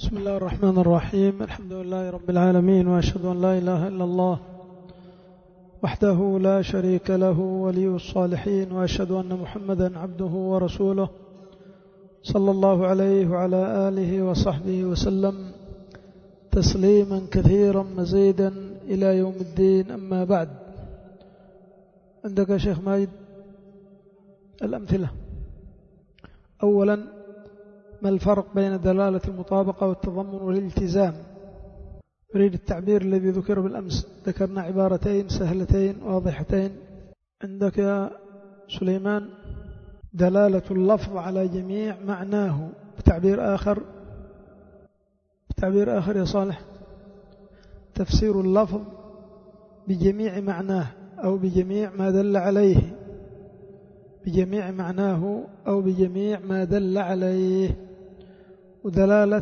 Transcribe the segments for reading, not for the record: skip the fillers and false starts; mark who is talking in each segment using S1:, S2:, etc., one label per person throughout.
S1: بسم الله الرحمن الرحيم. الحمد لله رب العالمين، وأشهد أن لا إله إلا الله وحده لا شريك له ولي الصالحين، وأشهد أن محمدا عبده ورسوله صلى الله عليه وعلى آله وصحبه وسلم تسليما كثيرا مزيدا إلى يوم الدين. أما بعد، عندك يا شيخ ماجد الأمثلة. أولا، ما الفرق بين دلالة المطابقة والتضمن والالتزام؟ أريد التعبير الذي ذكر بالأمس. ذكرنا عبارتين سهلتين واضحتين. عندك يا سليمان دلالة اللفظ على جميع معناه، بتعبير آخر يا صالح، تفسير اللفظ بجميع معناه أو بجميع ما دل عليه، بجميع معناه أو بجميع ما دل عليه. ودلالة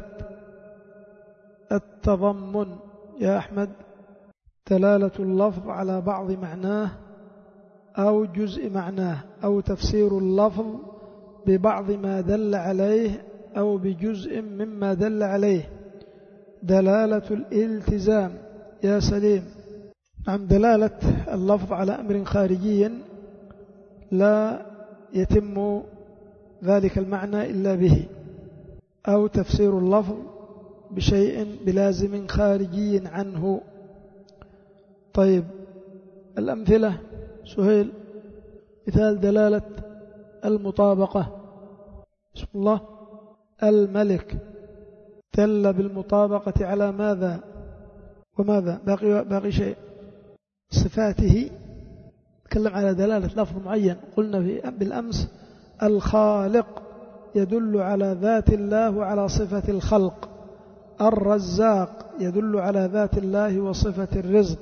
S1: التضمن يا أحمد دلالة اللفظ على بعض معناه أو جزء معناه، أو تفسير اللفظ ببعض ما دل عليه أو بجزء مما دل عليه. دلالة الالتزام يا سليم، نعم، دلالة اللفظ على أمر خارجي لا يتم ذلك المعنى إلا به، أو تفسير اللفظ بشيء بلازم خارجي عنه. طيب، الأمثلة سهيل. مثال دلالة المطابقة، بسم الله، الملك دل بالمطابقة على ماذا وماذا؟ باقي شيء، صفاته. نتكلم على دلالة لفظ معين. قلنا بالأمس الخالق يدل على ذات الله وعلى صفة الخلق، الرزاق يدل على ذات الله وصفة الرزق،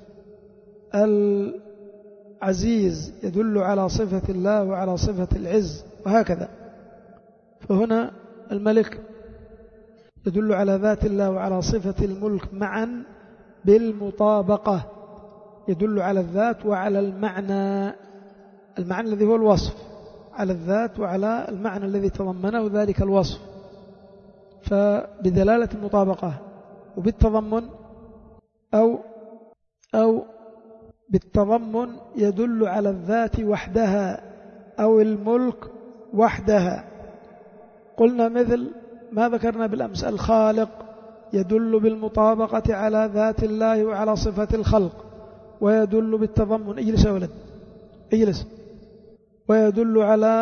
S1: العزيز يدل على صفة الله وعلى صفة العز، وهكذا. فهنا الملك يدل على ذات الله وعلى صفة الملك معا بالمطابقة، يدل على الذات وعلى المعنى الذي هو الوصف، على الذات وعلى المعنى الذي تضمنه ذلك الوصف. فبدلالة المطابقة وبالتضمن أو بالتضمن يدل على الذات وحدها أو الملك وحدها. قلنا مثل ما ذكرنا بالأمس، الخالق يدل بالمطابقة على ذات الله وعلى صفة الخلق، ويدل بالتضمن، اجلس يا ولد اجلس، ويدل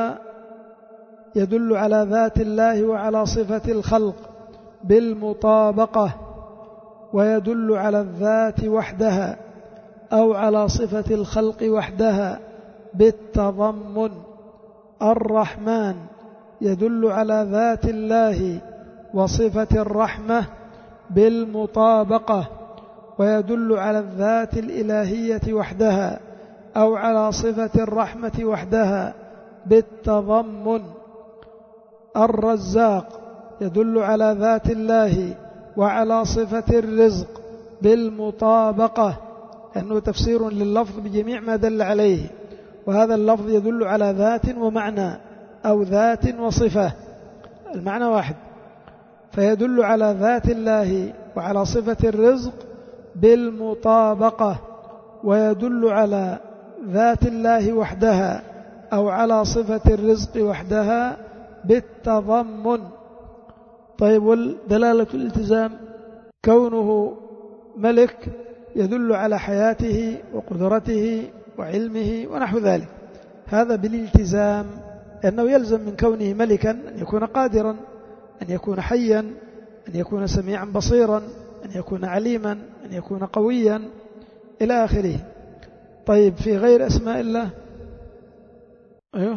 S1: على ذات الله وعلى صفة الخلق بالمطابقة، ويدل على الذات وحدها أو على صفة الخلق وحدها بالتضمن. الرحمن يدل على ذات الله وصفة الرحمة بالمطابقة، ويدل على الذات الإلهية وحدها أو على صفة الرحمة وحدها بالتضمن. الرزاق يدل على ذات الله وعلى صفة الرزق بالمطابقة، لأنه تفسير لللفظ بجميع ما دل عليه، وهذا اللفظ يدل على ذات ومعنى أو ذات وصفة، المعنى واحد. فيدل على ذات الله وعلى صفة الرزق بالمطابقة، ويدل على ذات الله وحدها أو على صفة الرزق وحدها بالتضمن. طيب، والدلالة الالتزام كونه ملك يدل على حياته وقدرته وعلمه ونحو ذلك، هذا بالالتزام، لأنه يلزم من كونه ملكا أن يكون قادرا، أن يكون حيا، أن يكون سميعا بصيرا، أن يكون عليما، أن يكون قويا إلى آخره. طيب، في غير أسماء الله أيوه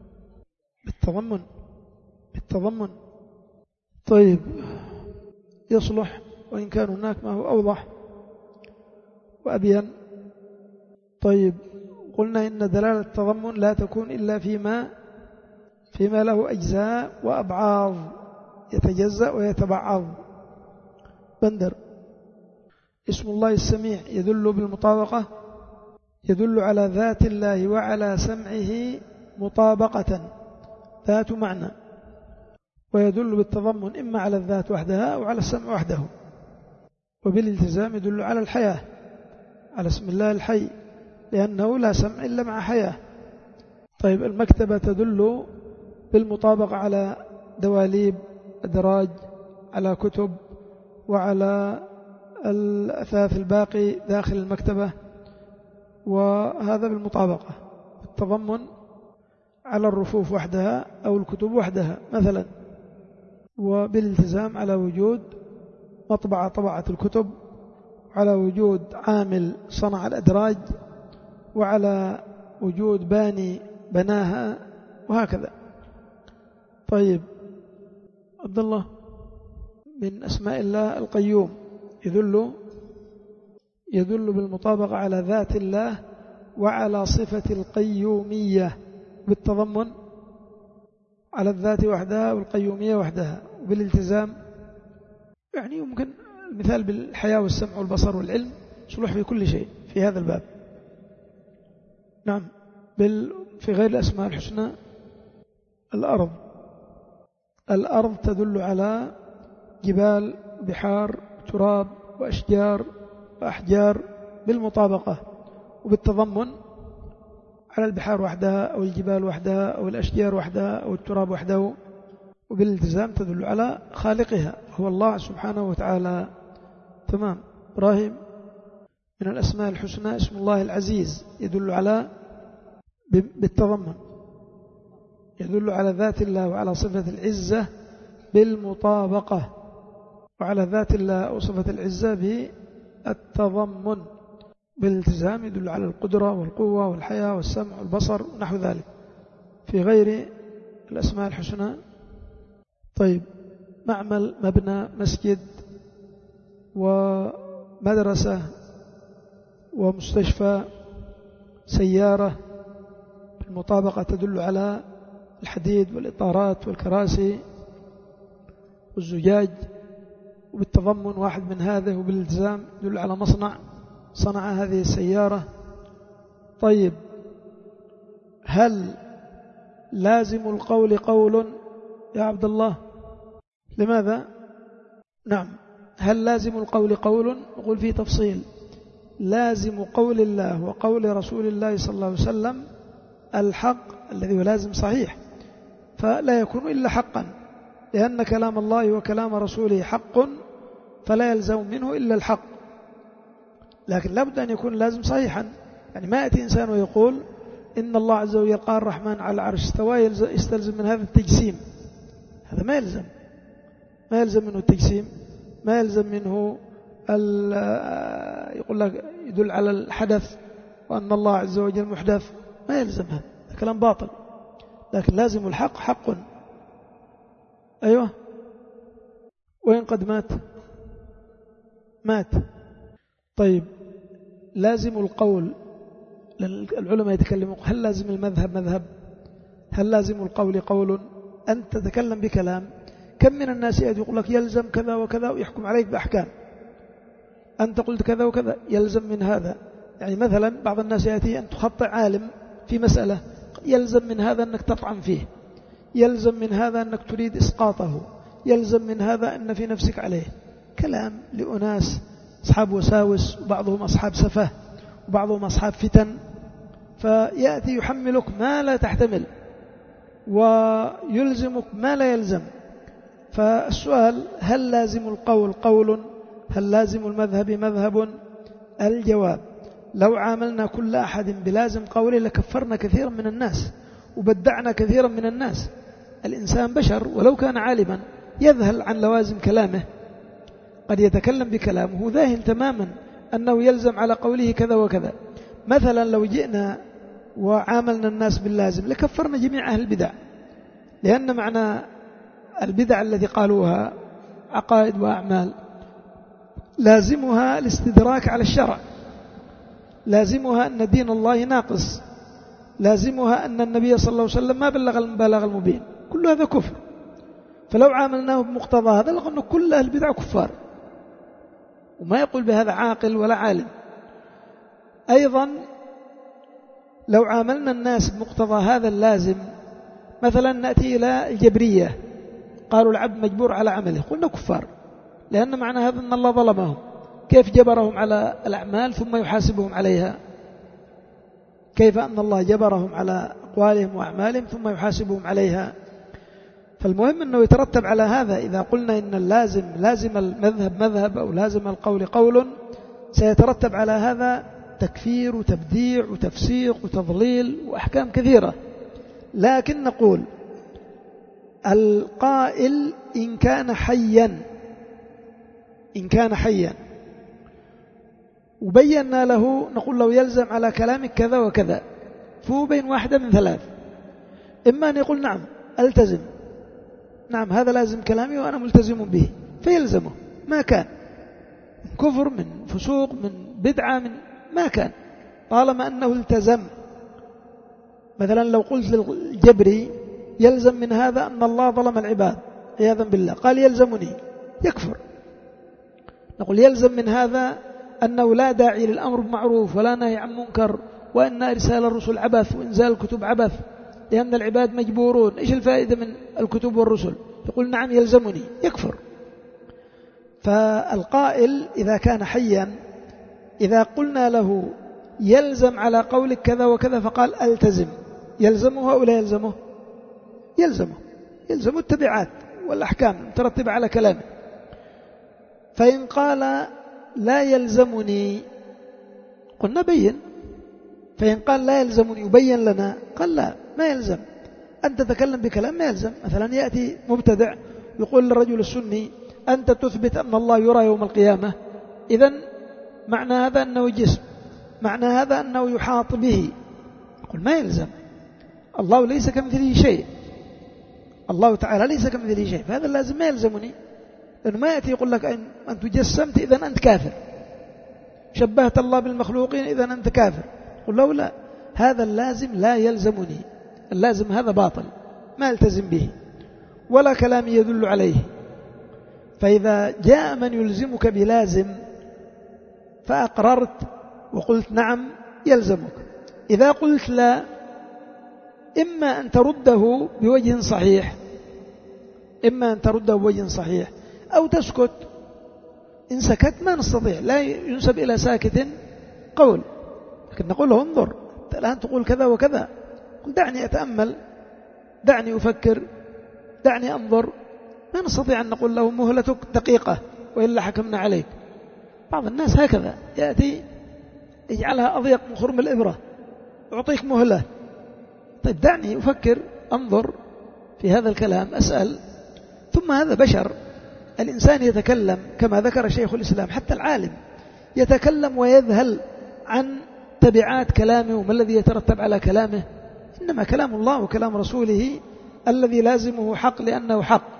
S1: بالتضمن. طيب، يصلح، وإن كان هناك ما هو أوضح وأبين. طيب، قلنا إن دلالة التضمن لا تكون إلا فيما له أجزاء وأبعاض، يتجزأ ويتبعض. بندر، اسم الله السميع يدل بالمطابقة، يدل على ذات الله وعلى سمعه مطابقة، ذات معنى. ويدل بالتضمن إما على الذات وحدها أو على السمع وحده. وبالالتزام يدل على الحياة، على اسم الله الحي، لأنه لا سمع إلا مع حياة. طيب المكتبة تدل بالمطابقة على دواليب، أدراج، على كتب، وعلى الأثاث الباقي داخل المكتبة، وهذا بالمطابقة. التضمن على الرفوف وحدها أو الكتب وحدها مثلا. وبالالتزام على وجود مطبعة طبعت الكتب، على وجود عامل صنع الأدراج، وعلى وجود باني بناها، وهكذا. طيب عبد الله، من أسماء الله القيوم يدل بالمطابقة على ذات الله وعلى صفة القيومية بالتضمن على الذات وحدها والقيومية وحدها. وبالالتزام يعني يمكن المثال بالحياة والسمع والبصر والعلم صلح في كل شيء في هذا الباب. نعم. في غير الأسماء الحسنى الأرض تدل على جبال، بحار، تراب، وأشجار وأحجار بالمطابقة. وبالتضمن على البحار وحدها أو الجبال وحدها أو الأشجار وحدها أو التراب وحده. وبالالتزام تدل على خالقها هو الله سبحانه وتعالى. تمام. إبراهيم، من الأسماء الحسنى اسم الله العزيز يدل على بالتضمن، يدل على ذات الله وعلى صفة العزة بالمطابقة، وعلى ذات الله أو صفة العزة بالتضمن. بالالتزام يدل على القدرة والقوة والحياة والسمع والبصر ونحو ذلك في غير الأسماء الحسنى. طيب معمل، مبنى، مسجد، ومدرسة، ومستشفى، سيارة بالمطابقة تدل على الحديد والإطارات والكراسي والزجاج. وبالتضمن واحد من هذه. وبالالتزام يدل على مصنع صنع هذه السيارة. طيب هل لازم القول قول يا عبد الله؟ لماذا؟ نعم. هل لازم القول قول؟ نقول فيه تفصيل. لازم قول الله وقول رسول الله صلى الله عليه وسلم الحق الذي هو لازم صحيح، فلا يكون إلا حقا، لأن كلام الله وكلام رسوله حق، فلا يلزم منه إلا الحق. لكن لابد أن يكون لازم صحيحا. يعني ما يأتي إنسان ويقول إن الله عز وجل قال الرحمن على العرش استوى، يستلزم من هذا التجسيم. هذا ما يلزم منه التجسيم، ما يلزم منه يقول لك يدل على الحدث وأن الله عز وجل محدث، ما يلزم. هذا كلام باطل. لكن لازم الحق حق. أيوة. وإن قد مات. طيب لازم القول، العلماء يتكلمون هل لازم المذهب مذهب، هل لازم القول قول. أنت تتكلم بكلام، كم من الناس يقول لك يلزم كذا وكذا ويحكم عليك بأحكام. أنت قلت كذا وكذا يلزم من هذا. يعني مثلا بعض الناس يأتي أن تخطئ عالم في مسألة، يلزم من هذا أنك تطعن فيه، يلزم من هذا أنك تريد إسقاطه، يلزم من هذا أن في نفسك عليه. كلام لأناس أصحاب وساوس، وبعضهم أصحاب سفه، وبعضهم أصحاب فتن، فيأتي يحملك ما لا تحتمل ويلزمك ما لا يلزم. فالسؤال هل لازم القول قول، هل لازم المذهب مذهب؟ الجواب لو عاملنا كل أحد بلازم قوله لكفرنا كثيرا من الناس وبدعنا كثيرا من الناس. الإنسان بشر ولو كان عالما يذهل عن لوازم كلامه، قد يتكلم بكلامه ذاهل تماما أنه يلزم على قوله كذا وكذا. مثلا لو جئنا وعاملنا الناس باللازم لكفرنا جميع أهل البدع، لأن معنى البدع التي قالوها عقائد وأعمال لازمها الاستدراك على الشرع، لازمها أن دين الله ناقص، لازمها أن النبي صلى الله عليه وسلم ما بلغ المبالغ المبين. كل هذا كفر. فلو عاملناه بمقتضى هذا لقلنا كل أهل البدع كفار، وما يقول بهذا عاقل ولا عالم. أيضا لو عاملنا الناس بمقتضى هذا اللازم، مثلا نأتي إلى الجبرية، قالوا العبد مجبور على عمله، قلنا كفار، لأن معنى هذا أن الله ظلمهم. كيف جبرهم على الأعمال ثم يحاسبهم عليها؟ كيف أن الله جبرهم على أقوالهم وأعمالهم ثم يحاسبهم عليها؟ فالمهم أنه يترتب على هذا. إذا قلنا إن اللازم لازم المذهب مذهب أو لازم القول قول، سيترتب على هذا تكفير وتبديع وتفسيق وتضليل وأحكام كثيرة. لكن نقول القائل إن كان حيا وبينا له، نقول له يلزم على كلامك كذا وكذا، فهو بين واحدة من ثلاث: إما أن يقول نعم ألتزم، نعم هذا لازم كلامي وأنا ملتزم به، فيلزمه ما كان من كفر من فسوق من بدعة من ما كان، طالما أنه التزم. مثلا لو قلت للجبري يلزم من هذا أن الله ظلم العباد عياذا بالله، قال يلزمني، يكفر. نقول يلزم من هذا أنه لا داعي للأمر بالمعروف ولا نهي عن منكر، وأن إرسال الرسل عبث وإنزال الكتب عبث، لأن العباد مجبورون، إيش الفائدة من الكتب والرسل؟ يقول نعم يلزمني، يكفر. فالقائل إذا كان حيا، إذا قلنا له يلزم على قولك كذا وكذا فقال ألتزم، يلزمه أو لا يلزمه؟ يلزمه التبعات والأحكام المترتبة على كلامه. فإن قال لا يلزمني قلنا بين، فإن قال لا يلزمني يبين لنا، قال لا ما يلزم، أنت تتكلم بكلام ما يلزم. مثلا يأتي مبتدع يقول للرجل السني أنت تثبت أن الله يرى يوم القيامة، إذن معنى هذا أنه جسم، معنى هذا أنه يحاط به. يقول ما يلزم، الله ليس كمثله شيء، الله تعالى ليس كمثله شيء، فهذا لازم ما يلزمني. لأنه ما يأتي يقول لك أنت جسمت إذن أنت كافر، شبهت الله بالمخلوقين إذن أنت كافر. قل له لا، هذا اللازم لا يلزمني، اللازم هذا باطل ما التزم به ولا كلامي يدل عليه. فإذا جاء من يلزمك بلازم فأقررت وقلت نعم يلزمك، إذا قلت لا، إما أن ترده بوجه صحيح، أو تسكت. إن سكت ما نستطيع، لا ينسب إلى ساكت قول، لكن نقول له انظر الآن تقول كذا وكذا، قل دعني أتأمل، دعني أفكر، دعني أنظر. ما نستطيع أن نقول له مهلتك دقيقة وإلا حكمنا عليك. بعض الناس هكذا يأتي يجعلها أضيق من خرم الإبرة، أعطيك مهلة. طيب دعني أفكر، أنظر في هذا الكلام، أسأل. ثم هذا بشر، الإنسان يتكلم كما ذكر شيخ الإسلام، حتى العالم يتكلم ويذهل عن تبعات كلامه وما الذي يترتب على كلامه. إنما كلام الله وكلام رسوله الذي لازمه حق لأنه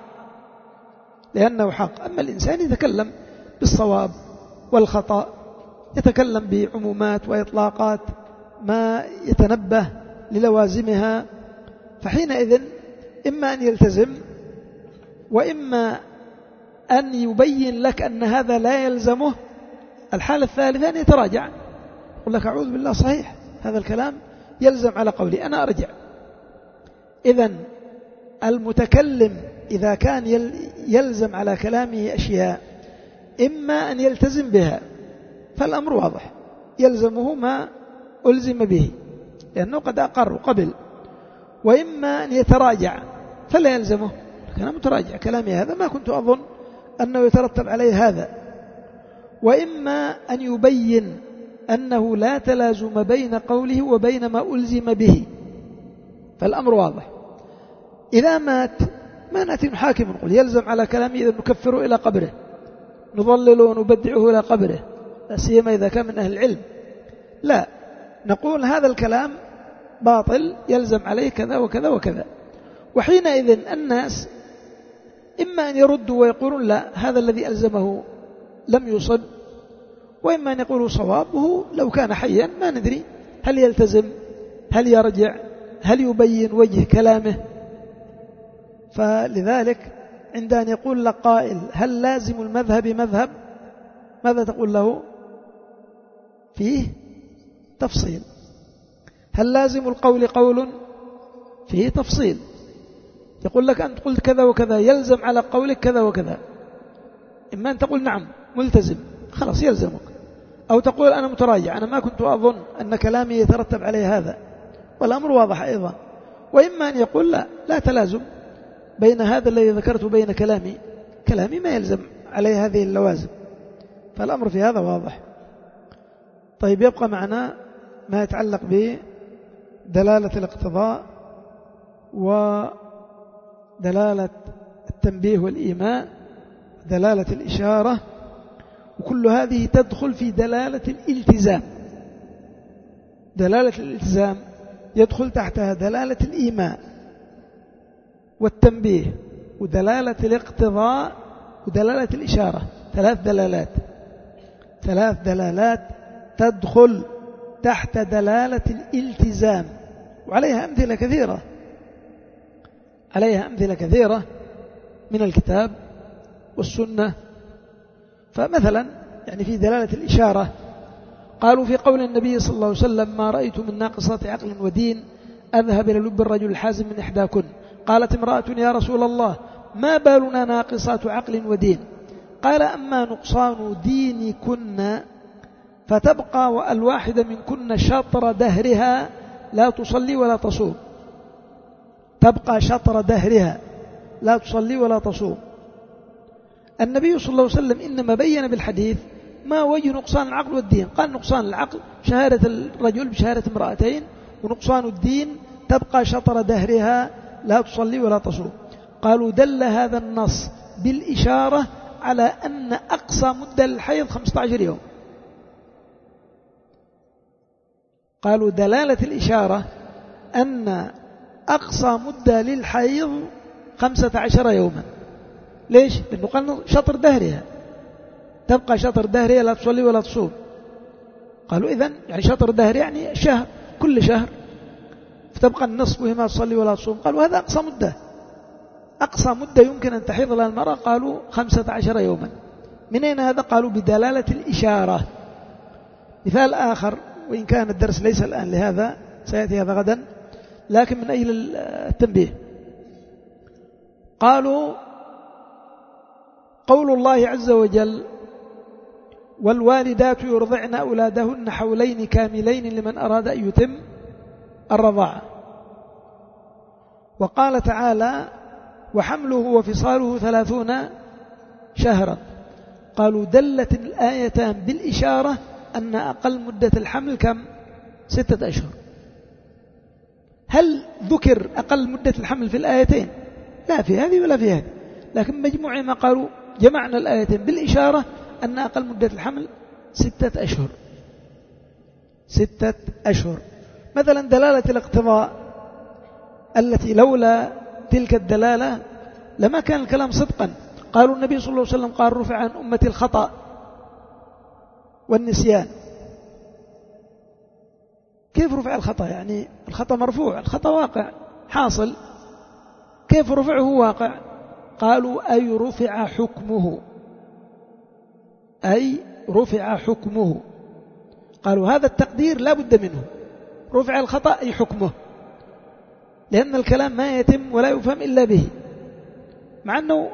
S1: حق. أما الإنسان يتكلم بالصواب والخطأ، يتكلم بعمومات وإطلاقات ما يتنبه للوازمها، فحينئذ إما أن يلتزم وإما أن يبين لك أن هذا لا يلزمه. الحالة الثالثة أن يتراجع، يقول لك أعوذ بالله صحيح هذا الكلام يلزم على قولي، أنا أرجع. إذن المتكلم إذا كان يلزم على كلامه أشياء، إما أن يلتزم بها فالأمر واضح، يلزمه ما ألزم به لأنه قد أقر وقبل، وإما أن يتراجع فلا يلزمه، أنا متراجع كلامي هذا ما كنت أظن أنه يترتب عليه هذا. وإما أن يبين أنه لا تلازم بين قوله وبين ما ألزم به، فالأمر واضح. إذا مات ما نأتي نحاكم نقول يلزم على كلامه إذا نكفره إلى قبره، نضلله ونبدعه إلى قبره، لا سيما إذا كان من أهل العلم. لا، نقول هذا الكلام باطل يلزم عليه كذا وكذا وكذا. وحينئذ الناس إما أن يردوا ويقولون لا هذا الذي ألزمه لم يصب، وإما أن يقولوا صوابه لو كان حيا ما ندري هل يلتزم، هل يرجع، هل يبين وجه كلامه. فلذلك عند أن يقول لك قائل هل لازم المذهب مذهب، ماذا تقول له؟ فيه تفصيل. هل لازم القول قول؟ فيه تفصيل. يقول لك أنت قلت كذا وكذا يلزم على قولك كذا وكذا، إما أن تقول نعم ملتزم خلاص يلزمك، أو تقول أنا متراجع أنا ما كنت أظن أن كلامي يترتب عليه هذا، والأمر واضح أيضا. وإما أن يقول لا تلازم بين هذا الذي ذكرته وبين كلامي ما يلزم عليه هذه اللوازم، فالأمر في هذا واضح. طيب يبقى معنا ما يتعلق بدلالة الاقتضاء ودلالة التنبيه والإيماء، دلالة الإشارة، وكل هذه تدخل في دلالة الالتزام. دلالة الالتزام يدخل تحتها دلالة الإيماء والتنبيه ودلالة الاقتضاء ودلالة الإشارة، ثلاث دلالات تدخل تحت دلالة الالتزام، وعليها أمثلة كثيرة من الكتاب والسنة. فمثلا يعني في دلالة الإشارة قالوا في قول النبي صلى الله عليه وسلم ما رأيت من ناقصات عقل ودين أذهب إلى لب الرجل الحازم من إحداكن. قالت امرأة يا رسول الله ما بالنا ناقصات عقل ودين؟ قال أما نقصان دينكن فتبقى الواحدة منكن شطر دهرها لا تصلي ولا تصوم، تبقى شطر دهرها لا تصلي ولا تصوم. النبي صلى الله عليه وسلم إنما بين بالحديث ما وجه نقصان العقل والدين، قال نقصان العقل شهادة الرجل بشهادة امرأتين، ونقصان الدين تبقى شطر دهرها لا تصلي ولا تصوم. قالوا دل هذا النص بالإشارة على أن أقصى مدة للحيض 15 يوم. قالوا دلالة الإشارة أن أقصى مدة للحيض 15 يوما. ليش؟ لأنه قال شطر دهرها، تبقى شطر دهرها لا تصلي ولا تصوم. قالوا إذن يعني شطر دهر يعني شهر، كل شهر فتبقى النصف وهي ما تصلي ولا تصوم. قالوا هذا أقصى مدة يمكن أن تحيض لها المرأة، قالوا 15 يوما. من أين هذا؟ قالوا بدلالة الإشارة. مثال آخر، وإن كان الدرس ليس الآن لهذا سيأتي هذا غدا، لكن من أجل التنبيه، قالوا قول الله عز وجل والوالدات يرضعن أولادهن حولين كاملين لمن أراد أن يتم الرضاعة. وقال تعالى وحمله وفصاله 30 شهرا. قالوا دلت الآيتان بالإشارة أن أقل مدة الحمل كم؟ 6 أشهر. هل ذكر أقل مدة الحمل في الآيتين؟ لا في هذه ولا في هذه، لكن مجموع ما قالوا جمعنا الآيتين بالإشارة أن أقل مدة الحمل 6 أشهر. 6 أشهر. مثلا دلالة الاقتضاء التي لولا تلك الدلالة لما كان الكلام صدقا. قالوا النبي صلى الله عليه وسلم قال رفع عن أمتي الخطأ والنسيان. كيف رفع الخطأ؟ يعني الخطأ مرفوع، الخطأ واقع حاصل، كيف رفعه واقع؟ قالوا أي رفع حكمه، أي رفع حكمه. قالوا هذا التقدير لا بد منه، رفع الخطأ أي حكمه، لأن الكلام ما يتم ولا يفهم إلا به، مع أنه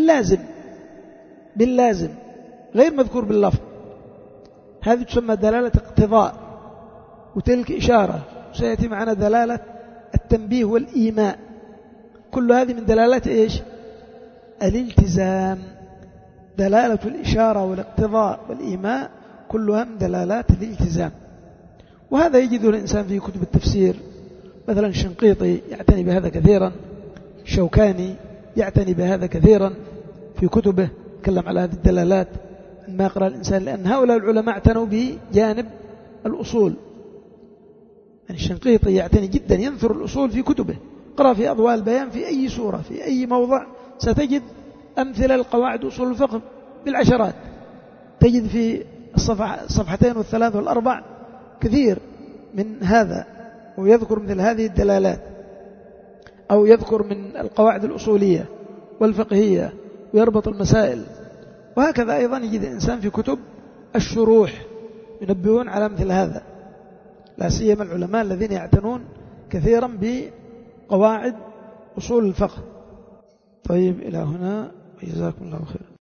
S1: باللازم غير مذكور باللفظ. هذه تسمى دلالة اقتضاء، وتلك إشارة، سيأتي معنا دلالة التنبيه والإيماء. كل هذه من دلالات إيش؟ الالتزام. دلالة الإشارة والاقتضاء والإيماء كلها من دلالات الالتزام. وهذا يجده الإنسان في كتب التفسير، مثلا الشنقيطي يعتني بهذا كثيرا، الشوكاني يعتني بهذا كثيرا في كتبه، تكلم على هذه الدلالات ما يقرأ الإنسان، لأن هؤلاء العلماء اعتنوا بجانب الأصول. يعني الشنقيطي يعتني جدا، ينثر الأصول في كتبه، قرأ في أضواء البيان في أي سورة في أي موضع ستجد أمثلة القواعد أصول الفقه بالعشرات، تجد في الصفحتين والثلاث والأربع كثير من هذا، ويذكر مثل هذه الدلالات، أو يذكر من القواعد الأصولية والفقهية ويربط المسائل. وهكذا أيضا يجد الإنسان في كتب الشروح ينبهون على مثل هذا، لا سيما العلماء الذين يعتنون كثيرا بقواعد أصول الفقه. طيب إلى هنا، وجزاكم الله خيرا.